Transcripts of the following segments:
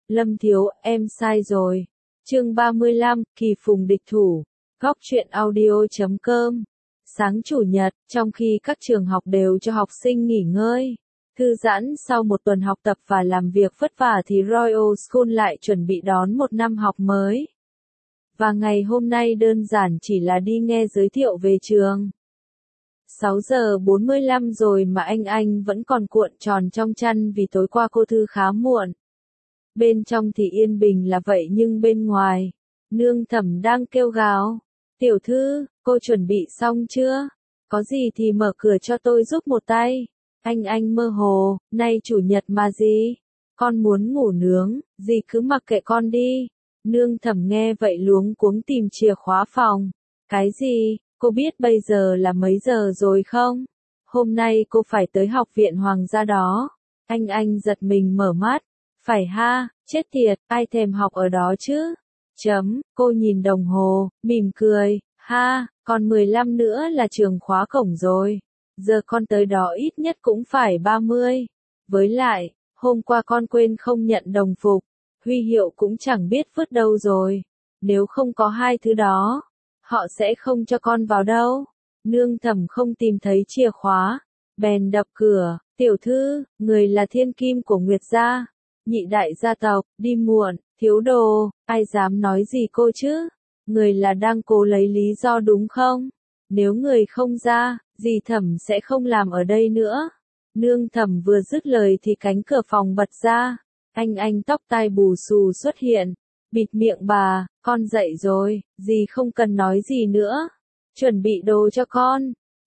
Lâm Thiếu, em sai rồi. Chương 35, Kỳ Phùng địch thủ. Góc truyện audio.com. Sáng chủ nhật, trong khi các trường học đều cho học sinh nghỉ ngơi, thư giãn sau một tuần học tập và làm việc vất vả thì Royal School lại chuẩn bị đón một năm học mới. Và ngày hôm nay đơn giản chỉ là đi nghe giới thiệu về trường. 6 giờ 45 rồi mà anh vẫn còn cuộn tròn trong chăn vì tối qua cô thư khá muộn. Bên trong thì yên bình là vậy nhưng bên ngoài, Nương Thẩm đang kêu gào. Tiểu thư, cô chuẩn bị xong chưa? Có gì thì mở cửa cho tôi giúp một tay. Anh mơ hồ, nay chủ nhật mà gì? Con muốn ngủ nướng, gì cứ mặc kệ con đi. Nương Thẩm nghe vậy luống cuống tìm chìa khóa phòng. Cái gì? Cô biết bây giờ là mấy giờ rồi không? Hôm nay cô phải tới học viện hoàng gia đó. Anh giật mình mở mắt. Phải ha, chết tiệt, ai thèm học ở đó chứ? Cô nhìn đồng hồ, mỉm cười. Ha, còn 15 nữa là trường khóa cổng rồi. Giờ con tới đó ít nhất cũng phải 30. Với lại, hôm qua con quên không nhận đồng phục. Huy hiệu cũng chẳng biết vứt đâu rồi. Nếu không có hai thứ đó, họ sẽ không cho con vào đâu. Nương Thẩm không tìm thấy chìa khóa, bèn đập cửa. Tiểu thư, người là thiên kim của Nguyệt gia, nhị đại gia tộc, đi muộn, thiếu đồ, ai dám nói gì cô chứ? Người là đang cố lấy lý do đúng không? Nếu người không ra, dì Thẩm sẽ không làm ở đây nữa. Nương Thẩm vừa dứt lời thì cánh cửa phòng bật ra. Anh tóc tai bù xù xuất hiện. Bịt miệng bà, con dậy rồi, dì không cần nói gì nữa. Chuẩn bị đồ cho con.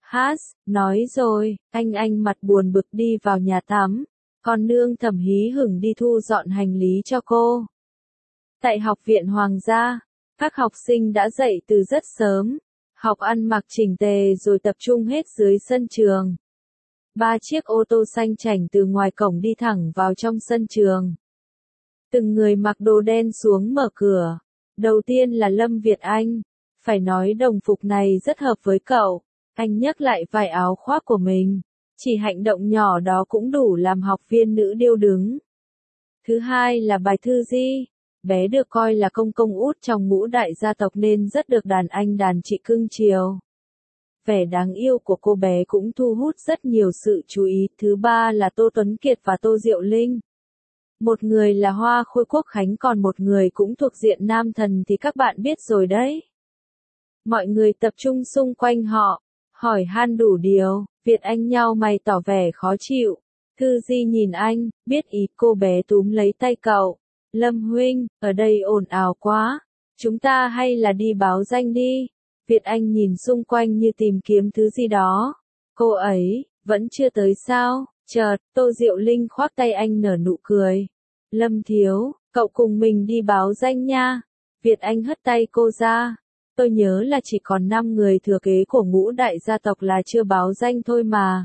Nói rồi, anh mặt buồn bực đi vào nhà tắm. Còn Nương Thẩm hí hửng đi thu dọn hành lý cho cô. Tại học viện hoàng gia, các học sinh đã dậy từ rất sớm. Học ăn mặc chỉnh tề rồi tập trung hết dưới sân trường. 3 chiếc ô tô xanh chảnh từ ngoài cổng đi thẳng vào trong sân trường. Từng người mặc đồ đen xuống mở cửa. Đầu tiên là Lâm Việt Anh. Phải nói đồng phục này rất hợp với cậu. Anh nhấc lại vài áo khoác của mình. Chỉ hành động nhỏ đó cũng đủ làm học viên nữ điêu đứng. Thứ hai là Bài Thư Di. Bé được coi là công út trong ngũ đại gia tộc nên rất được đàn anh đàn chị cưng chiều. Vẻ đáng yêu của cô bé cũng thu hút rất nhiều sự chú ý. Thứ ba là Tô Tuấn Kiệt và Tô Diệu Linh. Một người là Hoa Khôi Quốc Khánh còn một người cũng thuộc diện nam thần thì các bạn biết rồi đấy. Mọi người tập trung xung quanh họ, hỏi han đủ điều. Việt Anh nhao mày tỏ vẻ khó chịu. Thư Di nhìn anh, biết ý cô bé túm lấy tay cậu. Lâm huynh, ở đây ồn ào quá. Chúng ta hay là đi báo danh đi. Việt Anh nhìn xung quanh như tìm kiếm thứ gì đó. Cô ấy, vẫn chưa tới sao? Chợt, Tô Diệu Linh khoác tay anh nở nụ cười. Lâm Thiếu, cậu cùng mình đi báo danh nha. Việt Anh hất tay cô ra. Tôi nhớ là chỉ còn 5 người thừa kế của ngũ đại gia tộc là chưa báo danh thôi mà.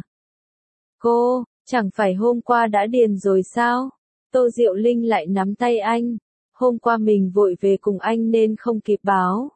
Cô, chẳng phải hôm qua đã điền rồi sao? Tô Diệu Linh lại nắm tay anh. Hôm qua mình vội về cùng anh nên không kịp báo.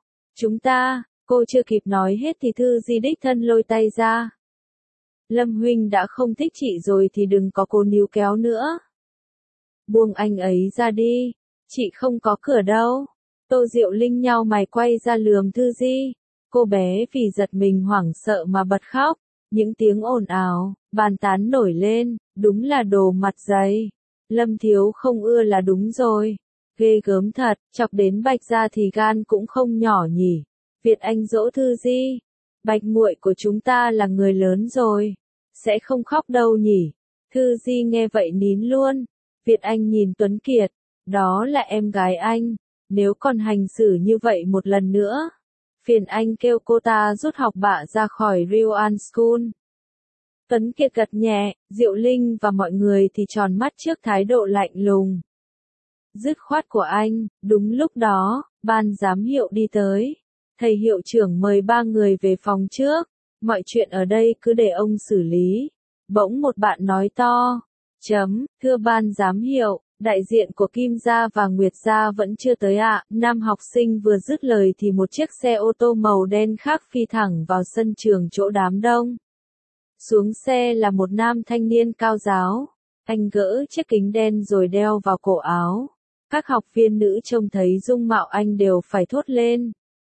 Cô chưa kịp nói hết thì Thư Di đích thân lôi tay ra. Lâm huynh đã không thích chị rồi thì đừng có cố níu kéo nữa. Buông anh ấy ra đi. Chị không có cửa đâu. Tô Diệu Linh nhao mày quay ra lườm Thư Di. Cô bé vì giật mình hoảng sợ mà bật khóc. Những tiếng ồn ào, bàn tán nổi lên, đúng là đồ mặt dày. Lâm Thiếu không ưa là đúng rồi. Ghê gớm thật, chọc đến Bạch ra thì gan cũng không nhỏ nhỉ. Việt Anh dỗ Thư Di. Bạch muội của chúng ta là người lớn rồi. Sẽ không khóc đâu nhỉ. Thư Di nghe vậy nín luôn. Việt Anh nhìn Tuấn Kiệt. Đó là em gái anh. Nếu còn hành xử như vậy một lần nữa, phiền anh kêu cô ta rút học bạ ra khỏi Rioan School. Tuấn Kiệt gật nhẹ, Diệu Linh và mọi người thì tròn mắt trước thái độ lạnh lùng. Dứt khoát của anh, đúng lúc đó, ban giám hiệu đi tới. Thầy hiệu trưởng mời 3 người về phòng trước. Mọi chuyện ở đây cứ để ông xử lý. Bỗng một bạn nói to. Thưa ban giám hiệu, đại diện của Kim gia và Nguyệt gia vẫn chưa tới ạ. Nam học sinh vừa dứt lời thì một chiếc xe ô tô màu đen khác phi thẳng vào sân trường chỗ đám đông. Xuống xe là một nam thanh niên cao ráo. Anh gỡ chiếc kính đen rồi đeo vào cổ áo. Các học viên nữ trông thấy dung mạo anh đều phải thốt lên.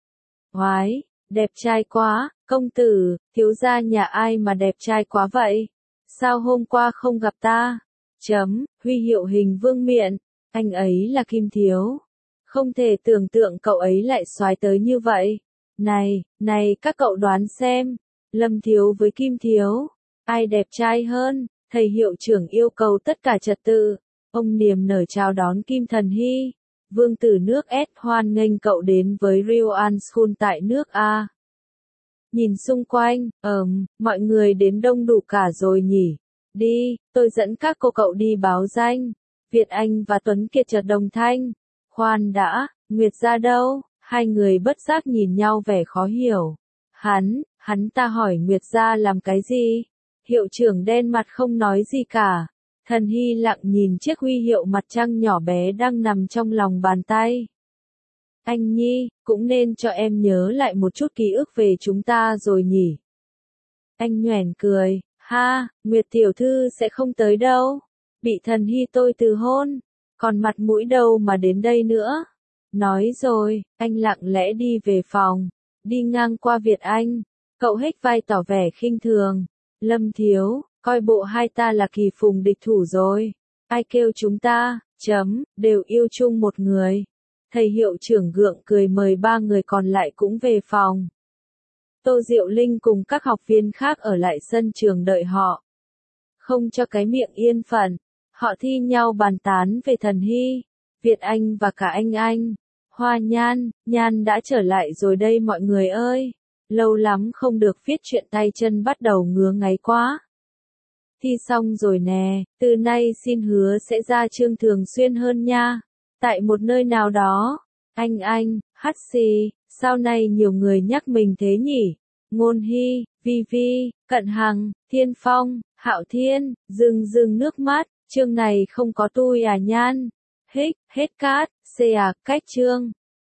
Oái, đẹp trai quá, công tử, thiếu gia nhà ai mà đẹp trai quá vậy? Sao hôm qua không gặp ta? Huy hiệu hình vương miện, anh ấy là Kim Thiếu. Không thể tưởng tượng cậu ấy lại soái tới như vậy. Này, các cậu đoán xem, Lâm Thiếu với Kim Thiếu, ai đẹp trai hơn? Thầy hiệu trưởng yêu cầu tất cả trật tự. Ông niềm nở chào đón Kim Thần Hy. Vương tử nước S hoan nghênh cậu đến với Rioan School tại nước A. Nhìn xung quanh, mọi người đến đông đủ cả rồi nhỉ. Đi, tôi dẫn các cô cậu đi báo danh. Việt Anh và Tuấn Kiệt chợt đồng thanh. Khoan đã, Nguyệt ra đâu? Hai người bất giác nhìn nhau vẻ khó hiểu. Hắn ta hỏi Nguyệt ra làm cái gì? Hiệu trưởng đen mặt không nói gì cả. Thần Hy lặng nhìn chiếc huy hiệu mặt trăng nhỏ bé đang nằm trong lòng bàn tay. Anh Nhi, cũng nên cho em nhớ lại một chút ký ức về chúng ta rồi nhỉ. Anh nhoẻn cười, ha, Nguyệt tiểu thư sẽ không tới đâu. Bị Thần Hy tôi từ hôn, còn mặt mũi đâu mà đến đây nữa. Nói rồi, anh lặng lẽ đi về phòng, đi ngang qua Việt Anh. Cậu hếch vai tỏ vẻ khinh thường. Lâm Thiếu, coi bộ hai ta là kỳ phùng địch thủ rồi. Ai kêu chúng ta, đều yêu chung một người. Thầy hiệu trưởng gượng cười mời ba người còn lại cũng về phòng. Tô Diệu Linh cùng các học viên khác ở lại sân trường đợi họ. Không cho cái miệng yên phận, họ thi nhau bàn tán về Thần Hy, Việt Anh và cả anh. Hoa Nhan đã trở lại rồi đây mọi người ơi. Lâu lắm không được viết chuyện tay chân bắt đầu ngứa ngáy quá. Thi xong rồi nè, từ nay xin hứa sẽ ra chương thường xuyên hơn nha. Tại một nơi nào đó. Anh, hắt xì, sao nay nhiều người nhắc mình thế nhỉ? Ngôn Hy, Vi, Cận Hằng, Thiên Phong, Hạo Thiên, rưng nước mắt, chương này không có tôi à Nhan. Hết cát, cách chương.